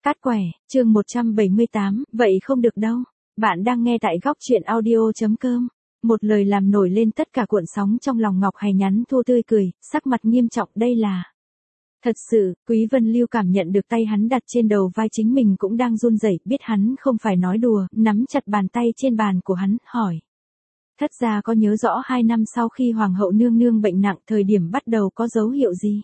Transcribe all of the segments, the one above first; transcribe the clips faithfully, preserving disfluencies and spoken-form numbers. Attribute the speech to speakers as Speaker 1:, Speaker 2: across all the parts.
Speaker 1: Cát quẻ, chương một trăm bảy mươi tám, vậy không được đâu. Bạn đang nghe tại góc truyện audio chấm com. Một lời làm nổi lên tất cả cuộn sóng trong lòng Ngọc Hành nhắn thua tươi cười, sắc mặt nghiêm trọng đây là. Thật sự, Quý Vân Lưu cảm nhận được tay hắn đặt trên đầu vai chính mình cũng đang run rẩy, biết hắn không phải nói đùa, nắm chặt bàn tay trên bàn của hắn, hỏi. Thất gia có nhớ rõ hai năm sau khi Hoàng hậu nương nương bệnh nặng thời điểm bắt đầu có dấu hiệu gì?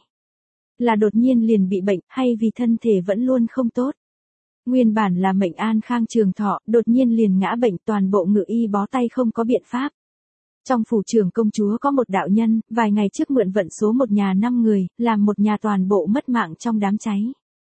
Speaker 1: Là đột nhiên liền bị bệnh, hay vì thân thể vẫn luôn không tốt? Nguyên bản là mệnh an khang trường thọ, đột nhiên liền ngã bệnh, toàn bộ ngự y bó tay không có biện pháp. Trong phủ trưởng công chúa có một đạo nhân, vài ngày trước mượn vận số một nhà năm người, làm một nhà toàn bộ mất mạng trong đám cháy.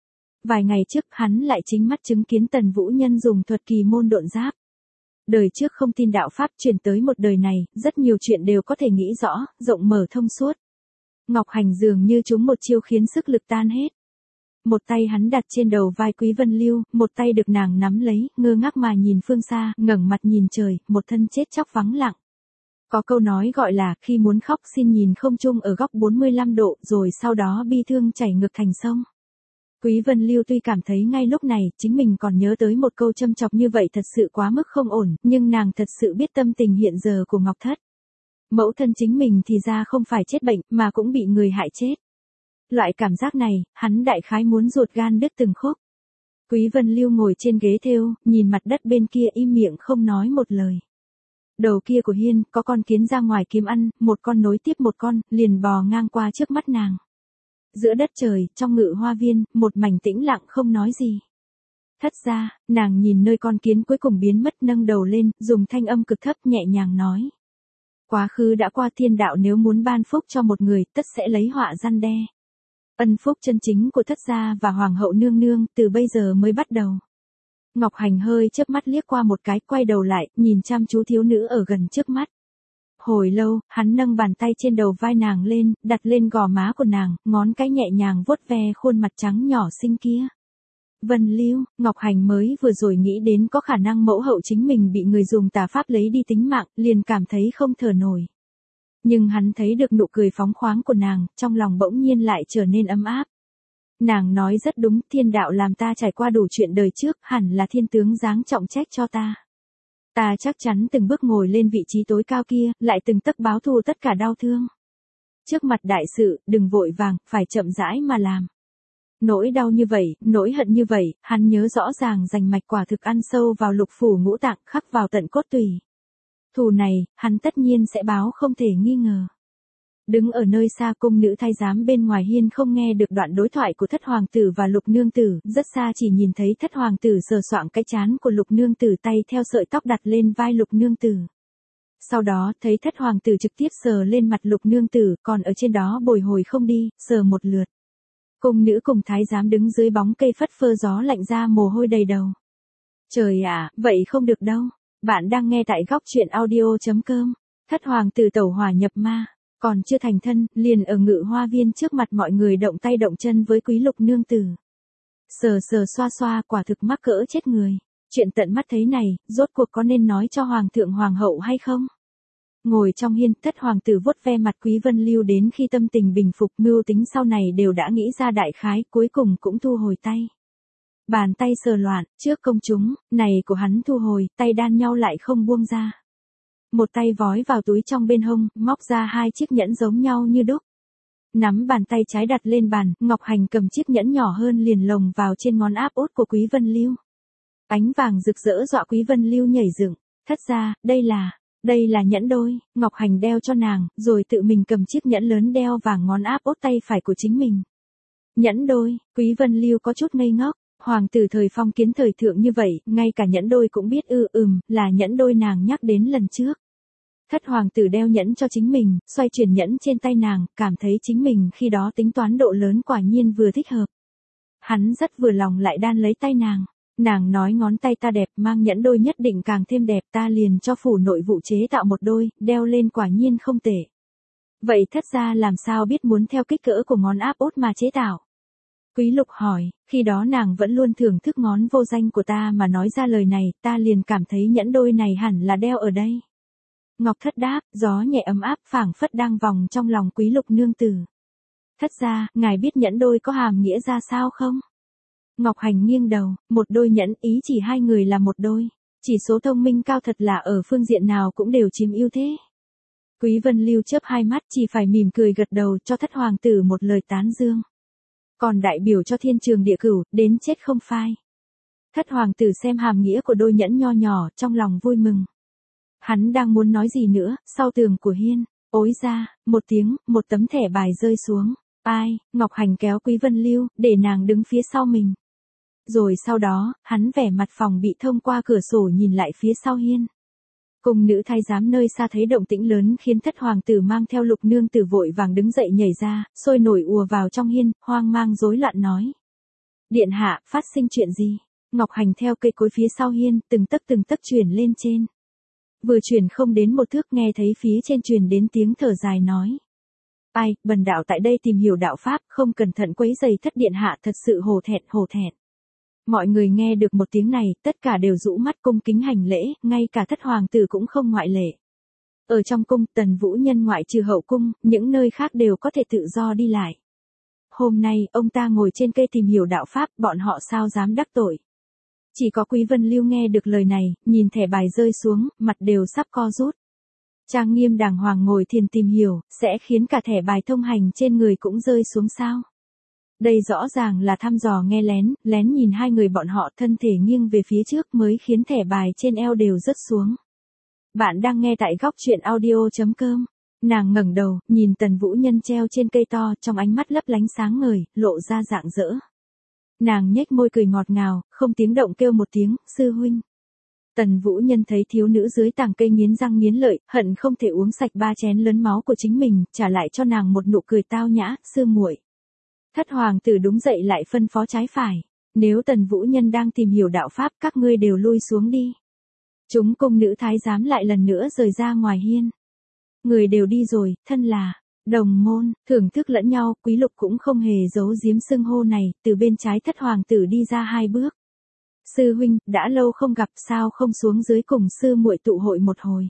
Speaker 1: Vài ngày trước hắn lại chính mắt chứng kiến Tần Vũ Nhân dùng thuật kỳ môn độn giáp. Đời trước không tin đạo pháp truyền tới một đời này, rất nhiều chuyện đều có thể nghĩ rõ, rộng mở thông suốt. Ngọc Hành dường như trúng một chiêu khiến sức lực tan hết. Một tay hắn đặt trên đầu vai Quý Vân Lưu, một tay được nàng nắm lấy, ngơ ngác mà nhìn phương xa, ngẩng mặt nhìn trời, một thân chết chóc vắng lặng. Có câu nói gọi là, khi muốn khóc xin nhìn không trung ở góc bốn mươi lăm độ, rồi sau đó bi thương chảy ngược thành sông. Quý Vân Lưu tuy cảm thấy ngay lúc này, chính mình còn nhớ tới một câu châm chọc như vậy thật sự quá mức không ổn, nhưng nàng thật sự biết tâm tình hiện giờ của Ngọc Thất. Mẫu thân chính mình thì ra không phải chết bệnh, mà cũng bị người hại chết. Loại cảm giác này, hắn đại khái muốn ruột gan đứt từng khúc. Quý Vân Lưu ngồi trên ghế thêu, nhìn mặt đất bên kia im miệng không nói một lời. Đầu kia của hiên, có con kiến ra ngoài kiếm ăn, một con nối tiếp một con, liền bò ngang qua trước mắt nàng. Giữa đất trời, trong ngự hoa viên, một mảnh tĩnh lặng không nói gì. Thất ra, nàng nhìn nơi con kiến cuối cùng biến mất nâng đầu lên, dùng thanh âm cực thấp nhẹ nhàng nói. Quá khứ đã qua, thiên đạo nếu muốn ban phúc cho một người, tất sẽ lấy họa răn đe. Ân phúc chân chính của thất gia và hoàng hậu nương nương, từ bây giờ mới bắt đầu. Ngọc Hành hơi chớp mắt liếc qua một cái, quay đầu lại, nhìn chăm chú thiếu nữ ở gần trước mắt. Hồi lâu, hắn nâng bàn tay trên đầu vai nàng lên, đặt lên gò má của nàng, ngón cái nhẹ nhàng vuốt ve khuôn mặt trắng nhỏ xinh kia. Vân Lưu, Ngọc Hành mới vừa rồi nghĩ đến có khả năng mẫu hậu chính mình bị người dùng tà pháp lấy đi tính mạng, liền cảm thấy không thở nổi. Nhưng hắn thấy được nụ cười phóng khoáng của nàng, trong lòng bỗng nhiên lại trở nên ấm áp. Nàng nói rất đúng, thiên đạo làm ta trải qua đủ chuyện đời trước, hẳn là thiên tướng giáng trọng trách cho ta. Ta chắc chắn từng bước ngồi lên vị trí tối cao kia, lại từng tấc báo thù tất cả đau thương. Trước mặt đại sự, đừng vội vàng, phải chậm rãi mà làm. Nỗi đau như vậy, nỗi hận như vậy, hắn nhớ rõ ràng rành mạch quả thực ăn sâu vào lục phủ ngũ tạng, khắc vào tận cốt tủy. Thù này, hắn tất nhiên sẽ báo không thể nghi ngờ. Đứng ở nơi xa cung nữ thái giám bên ngoài hiên không nghe được đoạn đối thoại của thất hoàng tử và lục nương tử, rất xa chỉ nhìn thấy thất hoàng tử sờ soạng cái trán của lục nương tử, tay theo sợi tóc đặt lên vai lục nương tử. Sau đó thấy thất hoàng tử trực tiếp sờ lên mặt lục nương tử, còn ở trên đó bồi hồi không đi, sờ một lượt. Cung nữ cùng thái giám đứng dưới bóng cây phất phơ gió lạnh ra mồ hôi đầy đầu. Trời ạ, vậy không được đâu. Bạn đang nghe tại góc truyện audio chấm com. Thất hoàng tử tẩu hỏa nhập ma, còn chưa thành thân, liền ở ngự hoa viên trước mặt mọi người động tay động chân với quý lục nương tử. Sờ sờ xoa xoa, quả thực mắc cỡ chết người. Chuyện tận mắt thấy này, rốt cuộc có nên nói cho hoàng thượng hoàng hậu hay không? Ngồi trong hiên, thất hoàng tử vuốt ve mặt Quý Vân Lưu đến khi tâm tình bình phục, mưu tính sau này đều đã nghĩ ra đại khái, cuối cùng cũng thu hồi tay. Bàn tay sờ loạn, trước công chúng, này của hắn thu hồi, tay đan nhau lại không buông ra. Một tay vói vào túi trong bên hông, móc ra hai chiếc nhẫn giống nhau như đúc. Nắm bàn tay trái đặt lên bàn, Ngọc Hành cầm chiếc nhẫn nhỏ hơn liền lồng vào trên ngón áp út của Quý Vân Lưu. Ánh vàng rực rỡ dọa Quý Vân Lưu nhảy dựng, thất ra, đây là, đây là nhẫn đôi, Ngọc Hành đeo cho nàng, rồi tự mình cầm chiếc nhẫn lớn đeo vào ngón áp út tay phải của chính mình. Nhẫn đôi, Quý Vân Lưu có chút ngây ngốc. Hoàng tử thời phong kiến thời thượng như vậy, ngay cả nhẫn đôi cũng biết ư ừm, là nhẫn đôi nàng nhắc đến lần trước. Thất hoàng tử đeo nhẫn cho chính mình, xoay chuyển nhẫn trên tay nàng, cảm thấy chính mình khi đó tính toán độ lớn quả nhiên vừa thích hợp. Hắn rất vừa lòng lại đan lấy tay nàng. Nàng nói ngón tay ta đẹp, mang nhẫn đôi nhất định càng thêm đẹp, ta liền cho phủ nội vụ chế tạo một đôi, đeo lên quả nhiên không tệ. Vậy thất gia làm sao biết muốn theo kích cỡ của ngón áp út mà chế tạo? Quý lục hỏi, khi đó nàng vẫn luôn thưởng thức ngón vô danh của ta mà nói ra lời này, ta liền cảm thấy nhẫn đôi này hẳn là đeo ở đây. Ngọc Thất đáp, gió nhẹ ấm áp phảng phất đang vòng trong lòng quý lục nương tử. Thất gia, ngài biết nhẫn đôi có hàm nghĩa ra sao không? Ngọc Hành nghiêng đầu, một đôi nhẫn, ý chỉ hai người là một đôi. Chỉ số thông minh cao thật là ở phương diện nào cũng đều chiếm ưu thế. Quý Vân Lưu chớp hai mắt chỉ phải mỉm cười gật đầu cho thất hoàng tử một lời tán dương. Còn đại biểu cho thiên trường địa cửu, đến chết không phai. Thất hoàng tử xem hàm nghĩa của đôi nhẫn nho nhỏ, trong lòng vui mừng. Hắn đang muốn nói gì nữa, sau tường của hiên, ối ra, một tiếng, một tấm thẻ bài rơi xuống. Ai, Ngọc Hành kéo Quý Vân Lưu, để nàng đứng phía sau mình. Rồi sau đó, hắn vẻ mặt phòng bị thông qua cửa sổ nhìn lại phía sau hiên. Cung nữ thái giám nơi xa thấy động tĩnh lớn khiến thất hoàng tử mang theo Lục nương tử vội vàng đứng dậy nhảy ra, sôi nổi ùa vào trong hiên, hoang mang rối loạn nói. Điện hạ, phát sinh chuyện gì? Ngọc Hành theo cây cối phía sau hiên, từng tấc từng tấc chuyển lên trên. Vừa chuyển không đến một thước nghe thấy phía trên truyền đến tiếng thở dài nói. Ai, bần đạo tại đây tìm hiểu đạo pháp, không cẩn thận quấy giày thất điện hạ, thật sự hổ thẹn, hổ thẹn. Mọi người nghe được một tiếng này, tất cả đều rũ mắt cung kính hành lễ, ngay cả thất hoàng tử cũng không ngoại lệ. Ở trong cung, Tần Vũ Nhân ngoại trừ hậu cung, những nơi khác đều có thể tự do đi lại. Hôm nay, ông ta ngồi trên cây tìm hiểu đạo pháp, bọn họ sao dám đắc tội. Chỉ có Quý Vân Lưu nghe được lời này, nhìn thẻ bài rơi xuống, mặt đều sắp co rút. Trang nghiêm đàng hoàng ngồi thiền tìm hiểu, sẽ khiến cả thẻ bài thông hành trên người cũng rơi xuống sao? Đây rõ ràng là thăm dò nghe lén, lén nhìn hai người bọn họ thân thể nghiêng về phía trước mới khiến thẻ bài trên eo đều rớt xuống. Bạn đang nghe tại góc truyện audio chấm com. Nàng ngẩng đầu, nhìn Tần Vũ Nhân treo trên cây to, trong ánh mắt lấp lánh sáng ngời, lộ ra rạng rỡ. Nàng nhếch môi cười ngọt ngào, không tiếng động kêu một tiếng, sư huynh. Tần Vũ Nhân thấy thiếu nữ dưới tàng cây nghiến răng nghiến lợi, hận không thể uống sạch ba chén lớn máu của chính mình, trả lại cho nàng một nụ cười tao nhã, sư muội. Thất hoàng tử đúng dậy lại phân phó trái phải. Nếu Tần Vũ Nhân đang tìm hiểu đạo pháp, các ngươi đều lui xuống đi. Chúng cung nữ thái giám lại lần nữa rời ra ngoài hiên. Người đều đi rồi, thân là đồng môn, thưởng thức lẫn nhau, Quý Lục cũng không hề giấu giếm xưng hô này, từ bên trái thất hoàng tử đi ra hai bước. Sư huynh, đã lâu không gặp, sao không xuống dưới cùng sư muội tụ hội một hồi.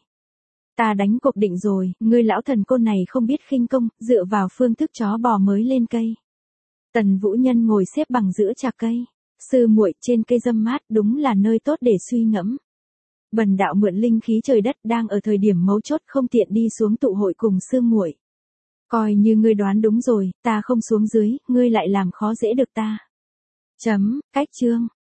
Speaker 1: Ta đánh cuộc định rồi, ngươi lão thần côn này không biết khinh công, dựa vào phương thức chó bò mới lên cây. Tần Vũ Nhân ngồi xếp bằng giữa chạc cây. Sư muội, trên cây râm mát đúng là nơi tốt để suy ngẫm. Bần đạo mượn linh khí trời đất, đang ở thời điểm mấu chốt không tiện đi xuống tụ hội cùng sư muội. Coi như ngươi đoán đúng rồi, ta không xuống dưới, ngươi lại làm khó dễ được ta. Chấm, cách chương.